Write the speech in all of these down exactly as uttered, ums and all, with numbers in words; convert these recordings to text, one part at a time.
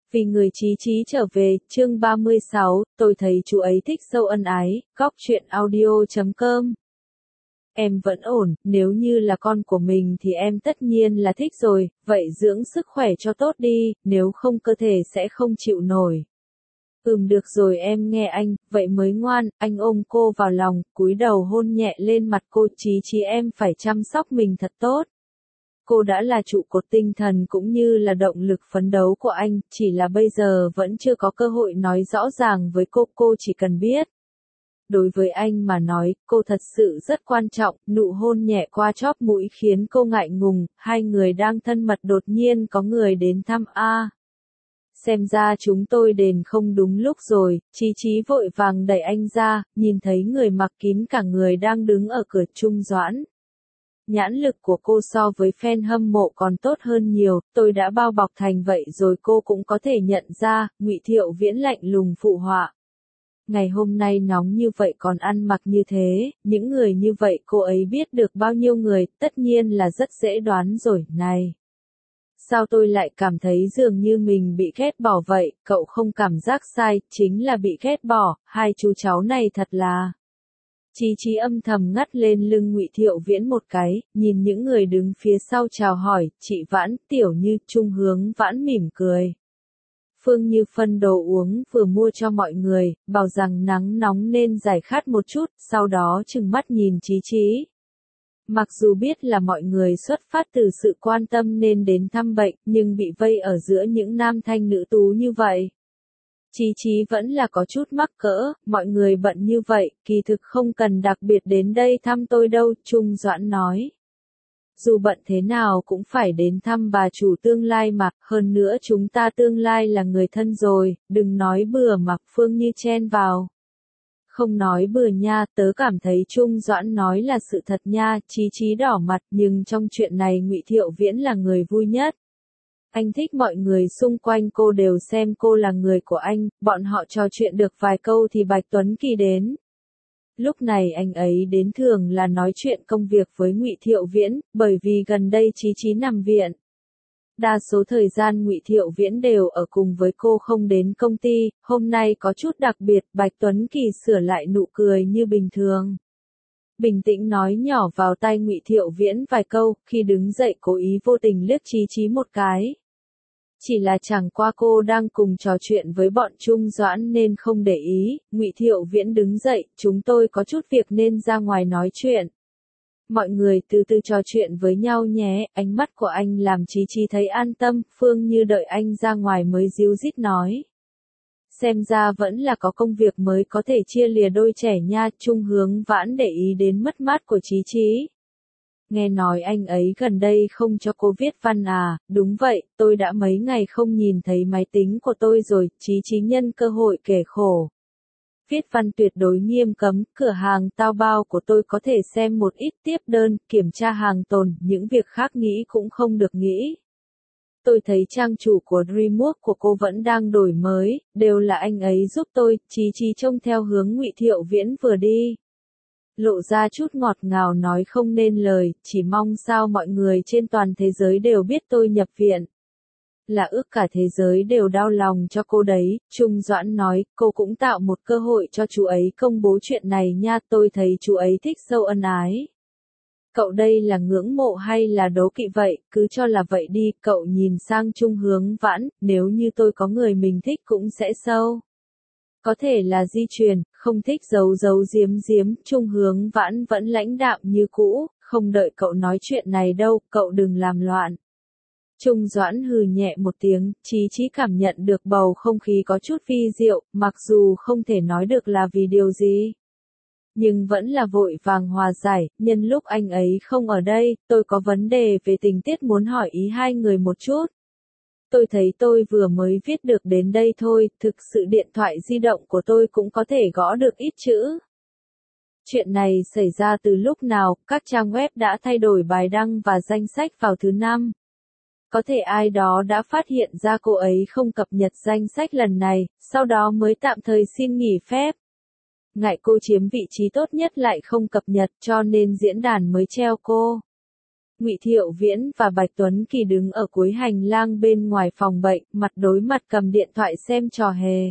Vì người Chí Chí trở về, chương ba mươi sáu, tôi thấy chú ấy thích sâu ân ái, góc truyện audio chấm com. Em vẫn ổn, nếu như là con của mình thì em tất nhiên là thích rồi, vậy dưỡng sức khỏe cho tốt đi, nếu không cơ thể sẽ không chịu nổi. Ừm được rồi em nghe anh, vậy mới ngoan, anh ôm cô vào lòng, cúi đầu hôn nhẹ lên mặt cô. Chí Chí em phải chăm sóc mình thật tốt. Cô đã là trụ cột tinh thần cũng như là động lực phấn đấu của anh, chỉ là bây giờ vẫn chưa có cơ hội nói rõ ràng với cô, cô chỉ cần biết. Đối với anh mà nói, cô thật sự rất quan trọng, nụ hôn nhẹ qua chóp mũi khiến cô ngại ngùng, hai người đang thân mật đột nhiên có người đến thăm a. Xem ra chúng tôi đến không đúng lúc rồi, Chí Chí vội vàng đẩy anh ra, nhìn thấy người mặc kín cả người đang đứng ở cửa Trung Doãn. Nhãn lực của cô so với fan hâm mộ còn tốt hơn nhiều, tôi đã bao bọc thành vậy rồi cô cũng có thể nhận ra, Ngụy Thiệu Viễn lạnh lùng phụ họa. Ngày hôm nay nóng như vậy còn ăn mặc như thế, những người như vậy cô ấy biết được bao nhiêu người, tất nhiên là rất dễ đoán rồi, này. Sao tôi lại cảm thấy dường như mình bị ghét bỏ vậy, cậu không cảm giác sai, chính là bị ghét bỏ, hai chú cháu này thật là... Chí Chí âm thầm ngắt lên lưng Ngụy Thiệu Viễn một cái, nhìn những người đứng phía sau chào hỏi, chị Vãn, Tiểu Như, Trung Hướng Vãn mỉm cười. Phương Như phân đồ uống vừa mua cho mọi người, bảo rằng nắng nóng nên giải khát một chút, sau đó trừng mắt nhìn Chí Chí. Mặc dù biết là mọi người xuất phát từ sự quan tâm nên đến thăm bệnh, nhưng bị vây ở giữa những nam thanh nữ tú như vậy. Chí Chí vẫn là có chút mắc cỡ, mọi người bận như vậy, kỳ thực không cần đặc biệt đến đây thăm tôi đâu, Trung Doãn nói. Dù bận thế nào cũng phải đến thăm bà chủ tương lai mà, hơn nữa chúng ta tương lai là người thân rồi, đừng nói bừa mà. Phương Như chen vào. Không nói bừa nha, tớ cảm thấy Trung Doãn nói là sự thật nha. Chí Chí đỏ mặt, nhưng trong chuyện này Ngụy Thiệu Viễn là người vui nhất. Anh thích mọi người xung quanh cô đều xem cô là người của anh, bọn họ trò chuyện được vài câu thì Bạch Tuấn Kỳ đến. Lúc này anh ấy đến thường là nói chuyện công việc với Ngụy Thiệu Viễn, bởi vì gần đây Chí Chí nằm viện. Đa số thời gian Ngụy Thiệu Viễn đều ở cùng với cô không đến công ty, hôm nay có chút đặc biệt, Bạch Tuấn Kỳ sửa lại nụ cười như bình thường. Bình tĩnh nói nhỏ vào tai Ngụy Thiệu Viễn vài câu, khi đứng dậy cố ý vô tình liếc Chí Chí một cái. Chỉ là chẳng qua cô đang cùng trò chuyện với bọn Trung Doãn nên không để ý, Ngụy Thiệu Viễn đứng dậy, chúng tôi có chút việc nên ra ngoài nói chuyện. Mọi người từ từ trò chuyện với nhau nhé, ánh mắt của anh làm Chí Chí thấy an tâm, Phương Như đợi anh ra ngoài mới díu dít nói. Xem ra vẫn là có công việc mới có thể chia lìa đôi trẻ nha, Trung Hướng Vãn để ý đến mất mát của Chí Chí. Nghe nói anh ấy gần đây không cho cô viết văn à, đúng vậy, tôi đã mấy ngày không nhìn thấy máy tính của tôi rồi, Chí Chí nhân cơ hội kể khổ. Viết văn tuyệt đối nghiêm cấm, cửa hàng tao bao của tôi có thể xem một ít tiếp đơn, kiểm tra hàng tồn, những việc khác nghĩ cũng không được nghĩ. Tôi thấy trang chủ của Dreamworks của cô vẫn đang đổi mới, đều là anh ấy giúp tôi, Chí Chí trông theo hướng Ngụy Thiệu Viễn vừa đi. Lộ ra chút ngọt ngào nói không nên lời, chỉ mong sao mọi người trên toàn thế giới đều biết tôi nhập viện. Là ước cả thế giới đều đau lòng cho cô đấy, Trung Doãn nói, cô cũng tạo một cơ hội cho chú ấy công bố chuyện này nha, tôi thấy chú ấy thích sâu ân ái. Cậu đây là ngưỡng mộ hay là đố kỵ vậy, cứ cho là vậy đi, cậu nhìn sang Trung Hướng Vãn, nếu như tôi có người mình thích cũng sẽ sâu. Có thể là di truyền, không thích giấu giấu giếm giếm, Trung Hướng Vãn vẫn lãnh đạm như cũ, không đợi cậu nói chuyện này đâu, cậu đừng làm loạn. Trung Doãn hừ nhẹ một tiếng, Chí Chí cảm nhận được bầu không khí có chút vi diệu, mặc dù không thể nói được là vì điều gì. Nhưng vẫn là vội vàng hòa giải, nhân lúc anh ấy không ở đây, tôi có vấn đề về tình tiết muốn hỏi ý hai người một chút. Tôi thấy tôi vừa mới viết được đến đây thôi, thực sự điện thoại di động của tôi cũng có thể gõ được ít chữ. Chuyện này xảy ra từ lúc nào, các trang web đã thay đổi bài đăng và danh sách vào thứ năm. Có thể ai đó đã phát hiện ra cô ấy không cập nhật danh sách lần này, sau đó mới tạm thời xin nghỉ phép. Ngại cô chiếm vị trí tốt nhất lại không cập nhật cho nên diễn đàn mới treo cô. Ngụy Thiệu Viễn và Bạch Tuấn Kỳ đứng ở cuối hành lang bên ngoài phòng bệnh, mặt đối mặt cầm điện thoại xem trò hề.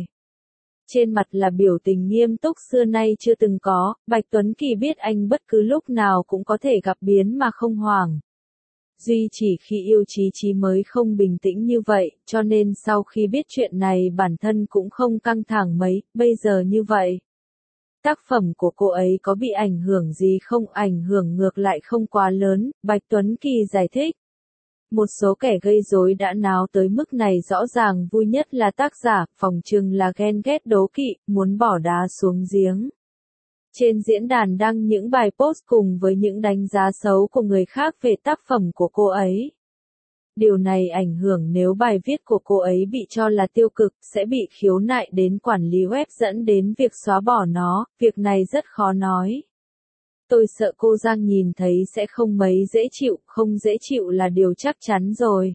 Trên mặt là biểu tình nghiêm túc xưa nay chưa từng có, Bạch Tuấn Kỳ biết anh bất cứ lúc nào cũng có thể gặp biến mà không hoảng. Duy chỉ khi yêu Chí Chí mới không bình tĩnh như vậy, cho nên sau khi biết chuyện này bản thân cũng không căng thẳng mấy, bây giờ như vậy. Tác phẩm của cô ấy có bị ảnh hưởng gì không? Ảnh hưởng ngược lại không quá lớn, Bạch Tuấn Kỳ giải thích. Một số kẻ gây rối đã náo tới mức này rõ ràng vui nhất là tác giả, phỏng chừng là ghen ghét đố kỵ, muốn bỏ đá xuống giếng. Trên diễn đàn đăng những bài post cùng với những đánh giá xấu của người khác về tác phẩm của cô ấy. Điều này ảnh hưởng nếu bài viết của cô ấy bị cho là tiêu cực, sẽ bị khiếu nại đến quản lý web dẫn đến việc xóa bỏ nó, việc này rất khó nói. Tôi sợ cô Giang nhìn thấy sẽ không mấy dễ chịu, không dễ chịu là điều chắc chắn rồi.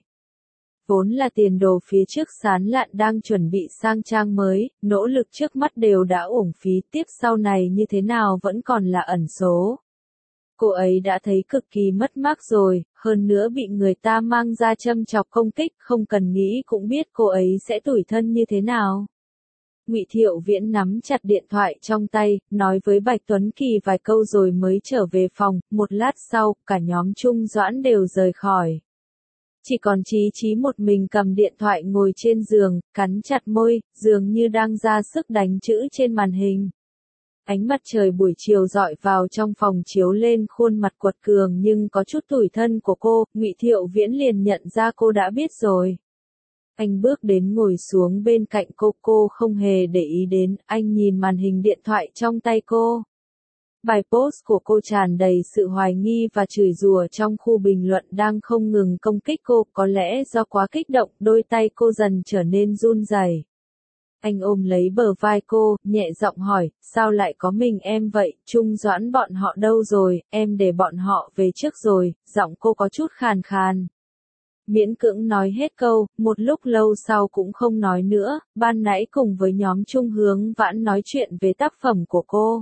Vốn là tiền đồ phía trước Sán Lạn đang chuẩn bị sang trang mới, nỗ lực trước mắt đều đã uổng phí, tiếp sau này như thế nào vẫn còn là ẩn số. Cô ấy đã thấy cực kỳ mất mát rồi, hơn nữa bị người ta mang ra châm chọc công kích, không cần nghĩ cũng biết cô ấy sẽ tủi thân như thế nào. Ngụy Thiệu Viễn nắm chặt điện thoại trong tay, nói với Bạch Tuấn Kỳ vài câu rồi mới trở về phòng, một lát sau, cả nhóm Trung Doãn đều rời khỏi. Chỉ còn Chí Chí một mình cầm điện thoại ngồi trên giường, cắn chặt môi, dường như đang ra sức đánh chữ trên màn hình. Ánh mặt trời buổi chiều rọi vào trong phòng chiếu lên khuôn mặt quật cường nhưng có chút tủi thân của cô, Ngụy Thiệu Viễn liền nhận ra cô đã biết rồi. Anh bước đến ngồi xuống bên cạnh cô, cô không hề để ý đến, anh nhìn màn hình điện thoại trong tay cô. Bài post của cô tràn đầy sự hoài nghi và chửi rủa trong khu bình luận đang không ngừng công kích cô, có lẽ do quá kích động, đôi tay cô dần trở nên run rẩy. Anh ôm lấy bờ vai cô, nhẹ giọng hỏi, sao lại có mình em vậy, Trung Doãn bọn họ đâu rồi, em để bọn họ về trước rồi, giọng cô có chút khàn khàn. Miễn cưỡng nói hết câu, một lúc lâu sau cũng không nói nữa, ban nãy cùng với nhóm Trung Hướng Vãn nói chuyện về tác phẩm của cô.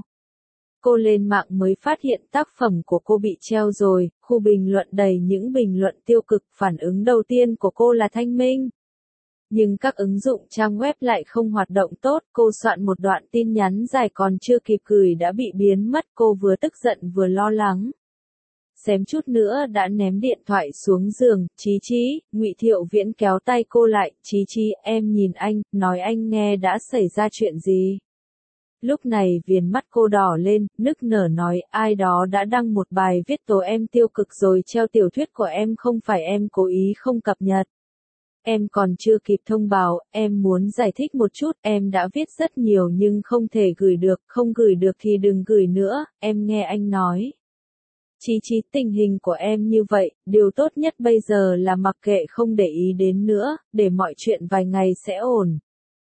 Cô lên mạng mới phát hiện tác phẩm của cô bị treo rồi, khu bình luận đầy những bình luận tiêu cực, phản ứng đầu tiên của cô là thanh minh. Nhưng các ứng dụng trang web lại không hoạt động tốt, cô soạn một đoạn tin nhắn dài còn chưa kịp gửi đã bị biến mất, cô vừa tức giận vừa lo lắng. Xém chút nữa đã ném điện thoại xuống giường, Chí Chí, Ngụy Thiệu Viễn kéo tay cô lại, Chí Chí, em nhìn anh, nói anh nghe đã xảy ra chuyện gì. Lúc này viền mắt cô đỏ lên, nức nở nói, ai đó đã đăng một bài viết tố em tiêu cực rồi treo tiểu thuyết của em, không phải em cố ý không cập nhật. Em còn chưa kịp thông báo, em muốn giải thích một chút, em đã viết rất nhiều nhưng không thể gửi được, không gửi được thì đừng gửi nữa, em nghe anh nói. Chí Chí, tình hình của em như vậy, điều tốt nhất bây giờ là mặc kệ không để ý đến nữa, để mọi chuyện vài ngày sẽ ổn.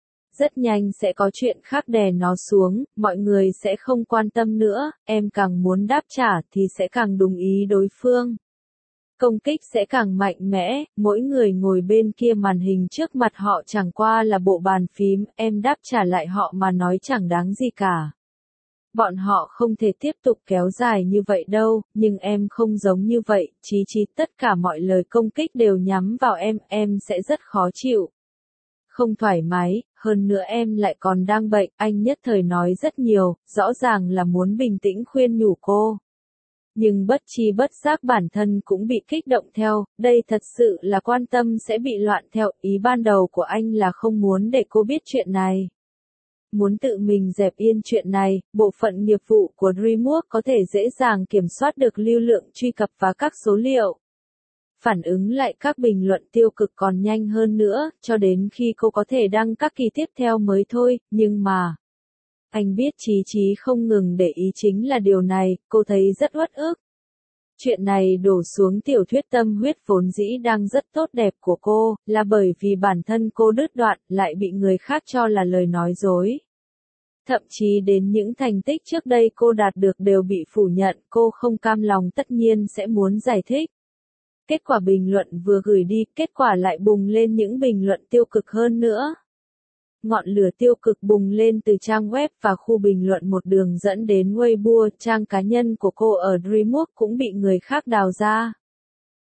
Rất nhanh sẽ có chuyện khác đè nó xuống, mọi người sẽ không quan tâm nữa, em càng muốn đáp trả thì sẽ càng đúng ý đối phương. Công kích sẽ càng mạnh mẽ, mỗi người ngồi bên kia màn hình trước mặt họ chẳng qua là bộ bàn phím, em đáp trả lại họ mà nói chẳng đáng gì cả. Bọn họ không thể tiếp tục kéo dài như vậy đâu, nhưng em không giống như vậy, Chí Chí, tất cả mọi lời công kích đều nhắm vào em, em sẽ rất khó chịu. Không thoải mái, hơn nữa em lại còn đang bệnh, anh nhất thời nói rất nhiều, rõ ràng là muốn bình tĩnh khuyên nhủ cô. Nhưng bất chi bất giác bản thân cũng bị kích động theo, đây thật sự là quan tâm sẽ bị loạn theo, ý ban đầu của anh là không muốn để cô biết chuyện này. Muốn tự mình dẹp yên chuyện này, bộ phận nghiệp vụ của DreamWorks có thể dễ dàng kiểm soát được lưu lượng truy cập và các số liệu. Phản ứng lại các bình luận tiêu cực còn nhanh hơn nữa, cho đến khi cô có thể đăng các kỳ tiếp theo mới thôi, nhưng mà... Anh biết Chí Chí không ngừng để ý chính là điều này, cô thấy rất uất ức. Chuyện này đổ xuống tiểu thuyết tâm huyết vốn dĩ đang rất tốt đẹp của cô, là bởi vì bản thân cô đứt đoạn, lại bị người khác cho là lời nói dối. Thậm chí đến những thành tích trước đây cô đạt được đều bị phủ nhận, cô không cam lòng tất nhiên sẽ muốn giải thích. Kết quả bình luận vừa gửi đi, kết quả lại bùng lên những bình luận tiêu cực hơn nữa. Ngọn lửa tiêu cực bùng lên từ trang web và khu bình luận một đường dẫn đến Weibo, trang cá nhân của cô ở DreamWorks cũng bị người khác đào ra.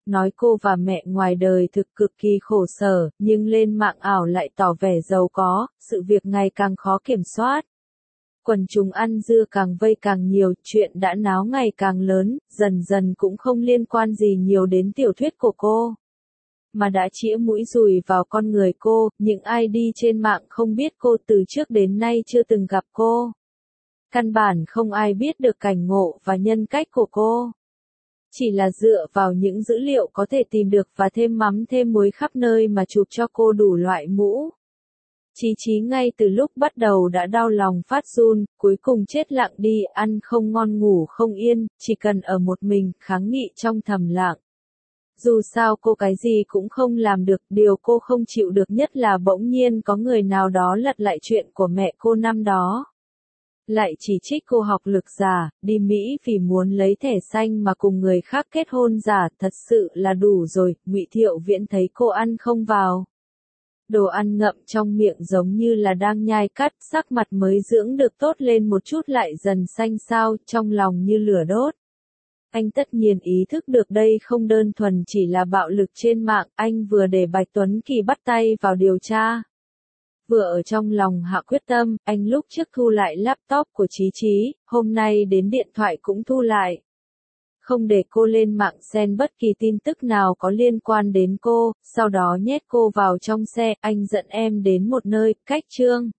nói cô và mẹ ngoài đời thực cực kỳ khổ sở, nhưng lên mạng ảo lại tỏ vẻ giàu có, sự việc ngày càng khó kiểm soát. Quần chúng ăn dưa càng vây càng nhiều, chuyện đã náo ngày càng lớn, dần dần cũng không liên quan gì nhiều đến tiểu thuyết của cô, mà đã chĩa mũi dùi vào con người cô, những ai đi trên mạng không biết cô từ trước đến nay chưa từng gặp cô. Căn bản không ai biết được cảnh ngộ và nhân cách của cô. Chỉ là dựa vào những dữ liệu có thể tìm được và thêm mắm thêm muối khắp nơi mà chụp cho cô đủ loại mũ. Chí Chí ngay từ lúc bắt đầu đã đau lòng phát run, cuối cùng chết lặng đi, ăn không ngon ngủ không yên, chỉ cần ở một mình, kháng nghị trong thầm lặng. Dù sao cô cái gì cũng không làm được, điều cô không chịu được nhất là bỗng nhiên có người nào đó lật lại chuyện của mẹ cô năm đó. Lại chỉ trích cô học lực giả, đi Mỹ vì muốn lấy thẻ xanh mà cùng người khác kết hôn giả, thật sự là đủ rồi. Ngụy Thiệu Viễn thấy cô ăn không vào. Đồ ăn ngậm trong miệng giống như là đang nhai cắt, sắc mặt mới dưỡng được tốt lên một chút lại dần xanh xao, trong lòng như lửa đốt. Anh tất nhiên ý thức được đây không đơn thuần chỉ là bạo lực trên mạng, anh vừa để Bạch Tuấn Kỳ bắt tay vào điều tra. Vừa ở trong lòng hạ quyết tâm, anh lúc trước thu lại laptop của Chí Chí, hôm nay đến điện thoại cũng thu lại. Không để cô lên mạng xem bất kỳ tin tức nào có liên quan đến cô, sau đó nhét cô vào trong xe, anh dẫn em đến một nơi, cách Trương